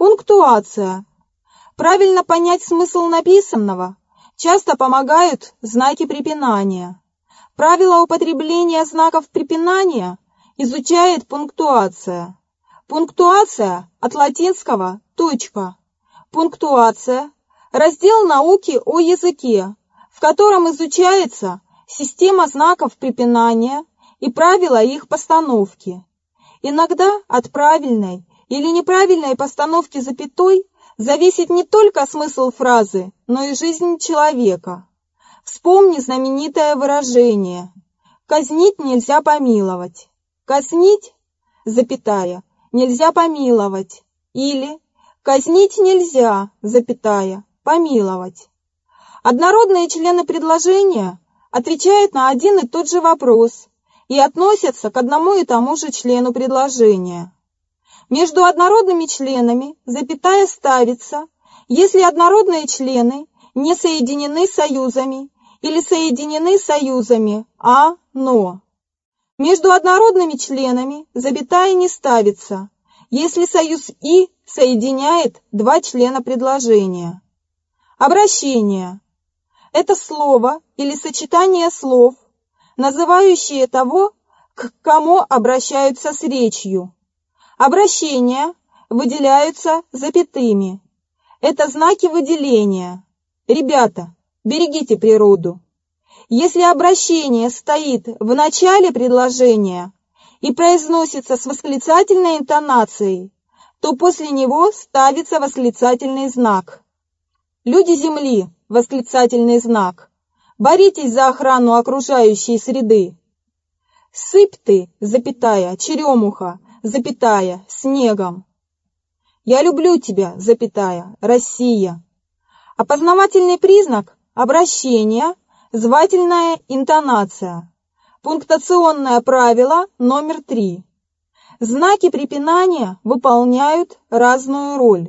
Пунктуация. Правильно понять смысл написанного часто помогают знаки препинания. Правила употребления знаков препинания изучает пунктуация. Пунктуация от латинского «точка». Пунктуация – раздел науки о языке, в котором изучается система знаков препинания и правила их постановки. Иногда от правильной или неправильной постановки запятой зависит не только смысл фразы, но и жизнь человека. Вспомни знаменитое выражение «казнить нельзя помиловать». Казнить, запятая, нельзя помиловать. Или казнить нельзя, запятая, помиловать. Однородные члены предложения отвечают на один и тот же вопрос и относятся к одному и тому же члену предложения. Между однородными членами запятая ставится, если однородные члены не соединены союзами или соединены союзами «а», «но». Между однородными членами запятая не ставится, если союз «и» соединяет два члена предложения. Обращение – это слово или сочетание слов, называющие того, к кому обращаются с речью. Обращения выделяются запятыми. Это знаки выделения. Ребята, берегите природу. Если обращение стоит в начале предложения и произносится с восклицательной интонацией, то после него ставится восклицательный знак. Люди Земли, восклицательный знак. Боритесь за охрану окружающей среды. Сыпь ты, запятая, черемуха, запятая, снегом. Я люблю тебя, запятая, Россия. Опознавательный признак обращения, звательная интонация. Пунктуационное правило номер 3. Знаки препинания выполняют разную роль.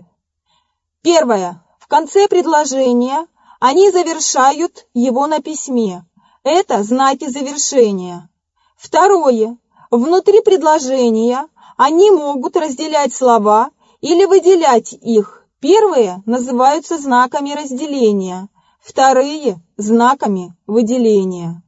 Первое. В конце предложения они завершают его на письме. Это знаки завершения. Второе. Внутри предложения они могут разделять слова или выделять их. Первые называются знаками разделения, вторые – знаками выделения.